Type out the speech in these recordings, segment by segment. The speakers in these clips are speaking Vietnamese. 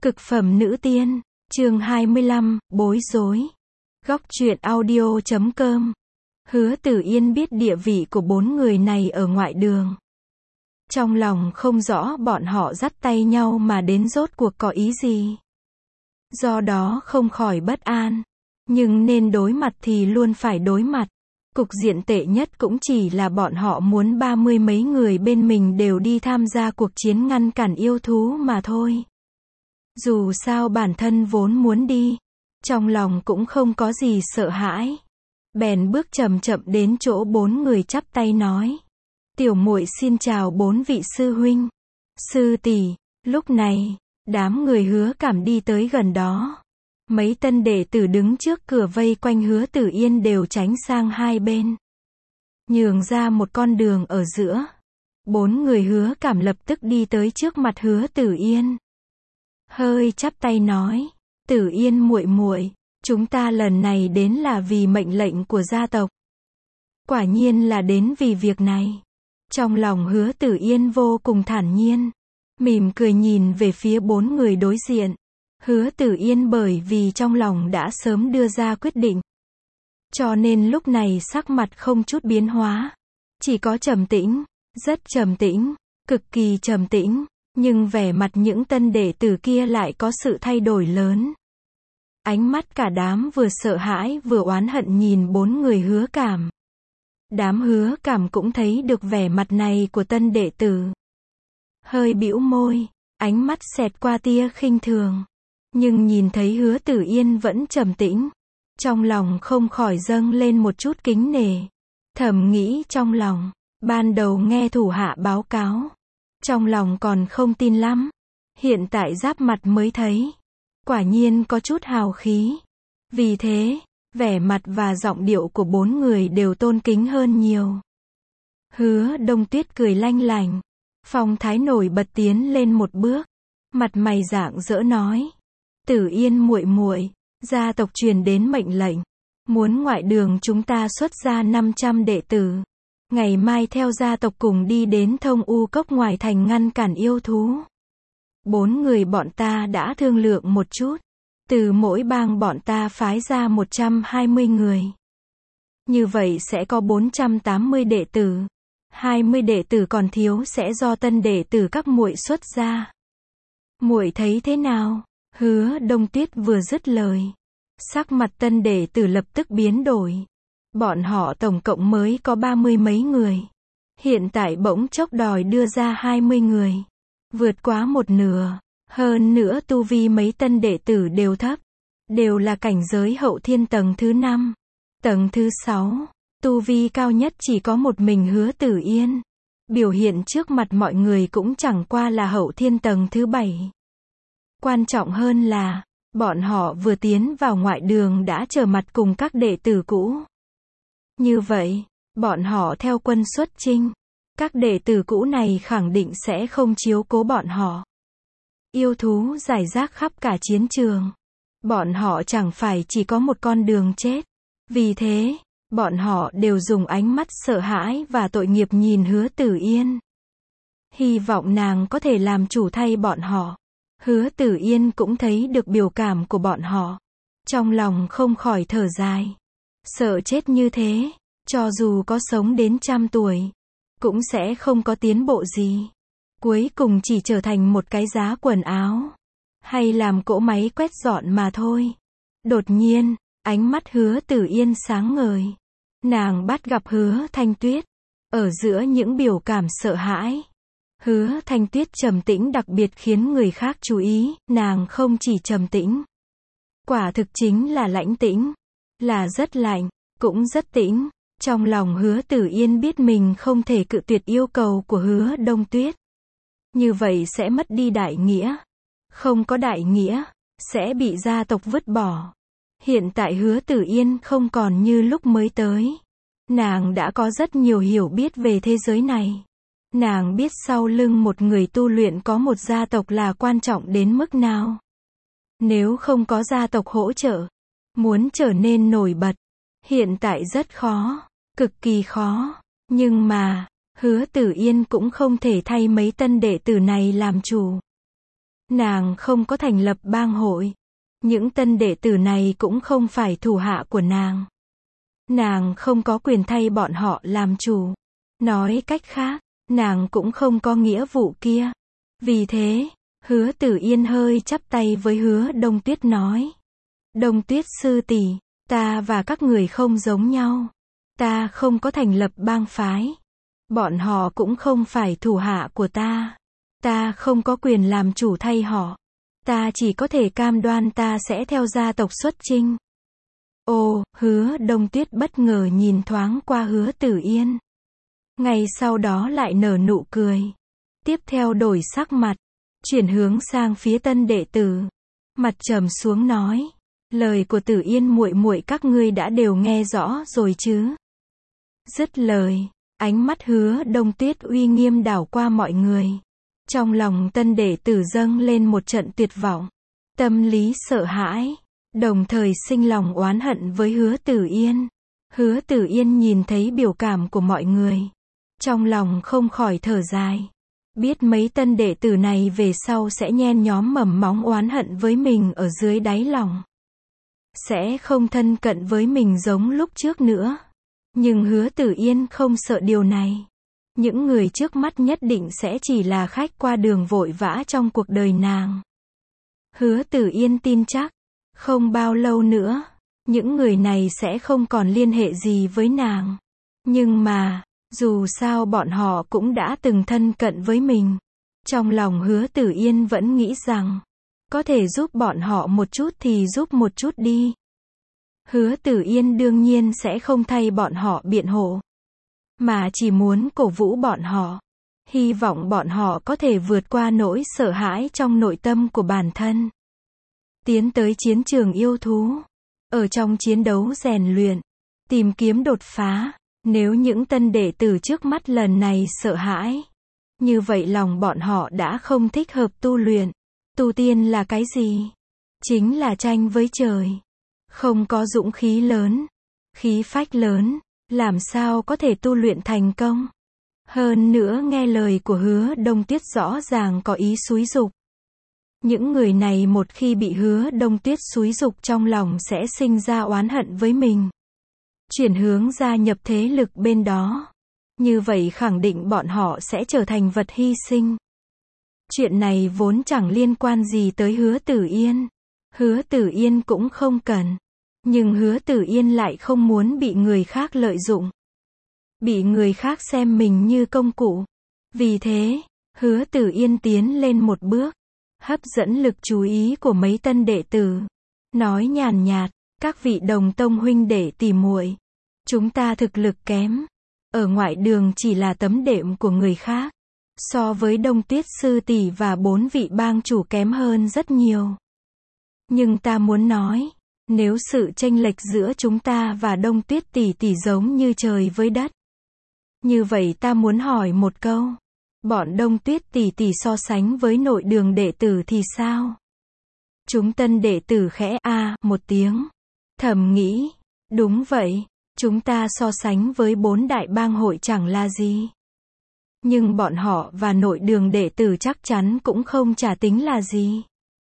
Cực phẩm nữ tiên, chương 25, bối rối. Góc truyện audio.com. Hứa Tử Yên biết địa vị của bốn người này ở ngoại đường. Trong lòng không rõ bọn họ dắt tay nhau mà đến rốt cuộc có ý gì. Do đó không khỏi bất an. Nhưng nên đối mặt thì luôn phải đối mặt. Cục diện tệ nhất cũng chỉ là bọn họ muốn 30 mấy người bên mình đều đi tham gia cuộc chiến ngăn cản yêu thú mà thôi. Dù sao bản thân vốn muốn đi, trong lòng cũng không có gì sợ hãi. Bèn bước chậm chậm đến chỗ bốn người chắp tay nói. Tiểu muội xin chào bốn vị sư huynh, sư tỷ. Lúc này, đám người Hứa Cảm đi tới gần đó. Mấy tân đệ tử đứng trước cửa vây quanh Hứa Tử Yên đều tránh sang hai bên, nhường ra một con đường ở giữa. Bốn người Hứa Cảm lập tức đi tới trước mặt Hứa Tử Yên, hơi chắp tay nói, Tử Yên muội muội, chúng ta lần này đến là vì mệnh lệnh của gia tộc. Quả nhiên là đến vì việc này. Trong lòng Hứa Tử Yên vô cùng thản nhiên, mỉm cười nhìn về phía bốn người đối diện. Hứa Tử Yên bởi vì trong lòng đã sớm đưa ra quyết định, cho nên lúc này sắc mặt không chút biến hóa, chỉ có trầm tĩnh, rất trầm tĩnh, cực kỳ trầm tĩnh. Nhưng vẻ mặt những tân đệ tử kia lại có sự thay đổi lớn. Ánh mắt cả đám vừa sợ hãi vừa oán hận nhìn bốn người Hứa Cảm. Đám Hứa Cảm cũng thấy được vẻ mặt này của tân đệ tử. Hơi bĩu môi, ánh mắt xẹt qua tia khinh thường. Nhưng nhìn thấy Hứa Tử Yên vẫn trầm tĩnh, trong lòng không khỏi dâng lên một chút kính nể. Thầm nghĩ trong lòng, ban đầu nghe thủ hạ báo cáo, trong lòng còn không tin lắm. Hiện tại giáp mặt mới thấy, quả nhiên có chút hào khí. Vì thế, vẻ mặt và giọng điệu của bốn người đều tôn kính hơn nhiều. Hứa Đông Tuyết cười lanh lảnh, phong thái nổi bật tiến lên một bước, mặt mày rạng rỡ nói: Tử Yên muội muội, gia tộc truyền đến mệnh lệnh, muốn ngoại đường chúng ta xuất ra 500 đệ tử. Ngày mai theo gia tộc cùng đi đến Thông U Cốc ngoài thành ngăn cản yêu thú. Bốn người bọn ta đã thương lượng một chút, từ mỗi bang bọn ta phái ra 120 người. Như vậy sẽ có 480 đệ tử. 20 đệ tử còn thiếu sẽ do tân đệ tử các muội xuất ra. Muội thấy thế nào? Hứa Đông Tuyết vừa dứt lời, sắc mặt tân đệ tử lập tức biến đổi. Bọn họ tổng cộng mới có 30 mấy người. Hiện tại bỗng chốc đòi đưa ra 20 người. Vượt quá một nửa. Hơn nữa tu vi mấy tân đệ tử đều thấp. Đều là cảnh giới hậu thiên tầng thứ 5. Tầng thứ 6. Tu vi cao nhất chỉ có một mình Hứa Tử Yên. Biểu hiện trước mặt mọi người cũng chẳng qua là hậu thiên tầng thứ 7. Quan trọng hơn là, bọn họ vừa tiến vào ngoại đường đã trở mặt cùng các đệ tử cũ. Như vậy, bọn họ theo quân xuất chinh, các đệ tử cũ này khẳng định sẽ không chiếu cố bọn họ. Yêu thú rải rác khắp cả chiến trường. Bọn họ chẳng phải chỉ có một con đường chết. Vì thế, bọn họ đều dùng ánh mắt sợ hãi và tội nghiệp nhìn Hứa Tử Yên. Hy vọng nàng có thể làm chủ thay bọn họ. Hứa Tử Yên cũng thấy được biểu cảm của bọn họ. Trong lòng không khỏi thở dài. Sợ chết như thế, cho dù có sống đến 100 tuổi, cũng sẽ không có tiến bộ gì. Cuối cùng chỉ trở thành một cái giá quần áo, hay làm cỗ máy quét dọn mà thôi. Đột nhiên, ánh mắt Hứa Tử Yên sáng ngời. Nàng bắt gặp Hứa Thanh Tuyết, ở giữa những biểu cảm sợ hãi. Hứa Thanh Tuyết trầm tĩnh đặc biệt khiến người khác chú ý, nàng không chỉ trầm tĩnh, quả thực chính là lãnh tĩnh. Là rất lạnh, cũng rất tĩnh. Trong lòng Hứa Tử Yên biết mình không thể cự tuyệt yêu cầu của Hứa Đông Tuyết. Như vậy sẽ mất đi đại nghĩa. Không có đại nghĩa, sẽ bị gia tộc vứt bỏ. Hiện tại Hứa Tử Yên không còn như lúc mới tới. Nàng đã có rất nhiều hiểu biết về thế giới này. Nàng biết sau lưng một người tu luyện có một gia tộc là quan trọng đến mức nào. Nếu không có gia tộc hỗ trợ, muốn trở nên nổi bật, hiện tại rất khó, cực kỳ khó. Nhưng mà, Hứa Tử Yên cũng không thể thay mấy tân đệ tử này làm chủ. Nàng không có thành lập bang hội. Những tân đệ tử này cũng không phải thủ hạ của nàng. Nàng không có quyền thay bọn họ làm chủ. Nói cách khác, nàng cũng không có nghĩa vụ kia. Vì thế, Hứa Tử Yên hơi chắp tay với Hứa Đông Tuyết nói. Đông Tuyết sư tỷ, ta và các người không giống nhau. Ta không có thành lập bang phái. Bọn họ cũng không phải thủ hạ của ta. Ta không có quyền làm chủ thay họ. Ta chỉ có thể cam đoan ta sẽ theo gia tộc xuất chinh. Ồ, Hứa Đông Tuyết bất ngờ nhìn thoáng qua Hứa Tử Yên. Ngay sau đó lại nở nụ cười. Tiếp theo đổi sắc mặt, chuyển hướng sang phía tân đệ tử. Mặt trầm xuống nói. Lời của Tử Yên muội muội các ngươi đã đều nghe rõ rồi chứ. Dứt lời, ánh mắt Hứa Đông Tuyết uy nghiêm đảo qua mọi người. Trong lòng tân đệ tử dâng lên một trận tuyệt vọng. Tâm lý sợ hãi. Đồng thời sinh lòng oán hận với Hứa Tử Yên. Hứa Tử Yên nhìn thấy biểu cảm của mọi người. Trong lòng không khỏi thở dài. Biết mấy tân đệ tử này về sau sẽ nhen nhóm mầm móng oán hận với mình ở dưới đáy lòng. Sẽ không thân cận với mình giống lúc trước nữa. Nhưng Hứa Tử Yên không sợ điều này. Những người trước mắt nhất định sẽ chỉ là khách qua đường vội vã trong cuộc đời nàng. Hứa Tử Yên tin chắc, không bao lâu nữa, những người này sẽ không còn liên hệ gì với nàng. Nhưng mà, dù sao bọn họ cũng đã từng thân cận với mình. Trong lòng Hứa Tử Yên vẫn nghĩ rằng, có thể giúp bọn họ một chút thì giúp một chút đi. Hứa Tử Yên đương nhiên sẽ không thay bọn họ biện hộ, mà chỉ muốn cổ vũ bọn họ. Hy vọng bọn họ có thể vượt qua nỗi sợ hãi trong nội tâm của bản thân. Tiến tới chiến trường yêu thú. Ở trong chiến đấu rèn luyện. Tìm kiếm đột phá. Nếu những tân đệ tử trước mắt lần này sợ hãi. Như vậy lòng bọn họ đã không thích hợp tu luyện. Tu tiên là cái gì? Chính là tranh với trời. Không có dũng khí lớn. Khí phách lớn. Làm sao có thể tu luyện thành công? Hơn nữa nghe lời của Hứa Đông Tuyết rõ ràng có ý xúi giục. Những người này một khi bị Hứa Đông Tuyết xúi giục trong lòng sẽ sinh ra oán hận với mình. Chuyển hướng gia nhập thế lực bên đó. Như vậy khẳng định bọn họ sẽ trở thành vật hy sinh. Chuyện này vốn chẳng liên quan gì tới Hứa Tử Yên. Hứa Tử Yên cũng không cần. Nhưng Hứa Tử Yên lại không muốn bị người khác lợi dụng. Bị người khác xem mình như công cụ. Vì thế, Hứa Tử Yên tiến lên một bước. Hấp dẫn lực chú ý của mấy tân đệ tử. Nói nhàn nhạt, các vị đồng tông huynh đệ tỷ muội, chúng ta thực lực kém. Ở ngoại đường chỉ là tấm đệm của người khác. So với Đông Tuyết sư tỷ và 4 vị bang chủ kém hơn rất nhiều. Nhưng ta muốn nói, nếu sự chênh lệch giữa chúng ta và Đông Tuyết tỷ tỷ giống như trời với đất. Như vậy ta muốn hỏi một câu. Bọn Đông Tuyết tỷ tỷ so sánh với nội đường đệ tử thì sao? Chúng tân đệ tử khẽ một tiếng. Thầm nghĩ, đúng vậy, chúng ta so sánh với 4 đại bang hội chẳng là gì. Nhưng bọn họ và nội đường đệ tử chắc chắn cũng không chả tính là gì.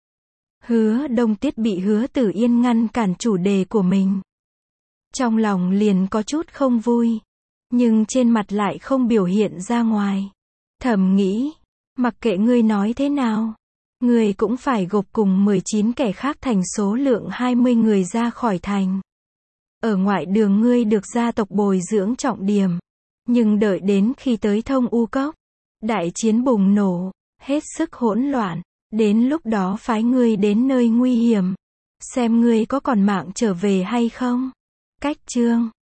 Hứa Đông Tuyết bị Hứa Tử Yên ngăn cản chủ đề của mình. Trong lòng liền có chút không vui. Nhưng trên mặt lại không biểu hiện ra ngoài. Thầm nghĩ, mặc kệ ngươi nói thế nào, ngươi cũng phải gộp cùng 19 kẻ khác thành số lượng 20 người ra khỏi thành. Ở ngoại đường ngươi được gia tộc bồi dưỡng trọng điểm. Nhưng đợi đến khi tới Thông U Cốc, đại chiến bùng nổ, hết sức hỗn loạn. Đến lúc đó phái ngươi đến nơi nguy hiểm. Xem ngươi có còn mạng trở về hay không. Cách chương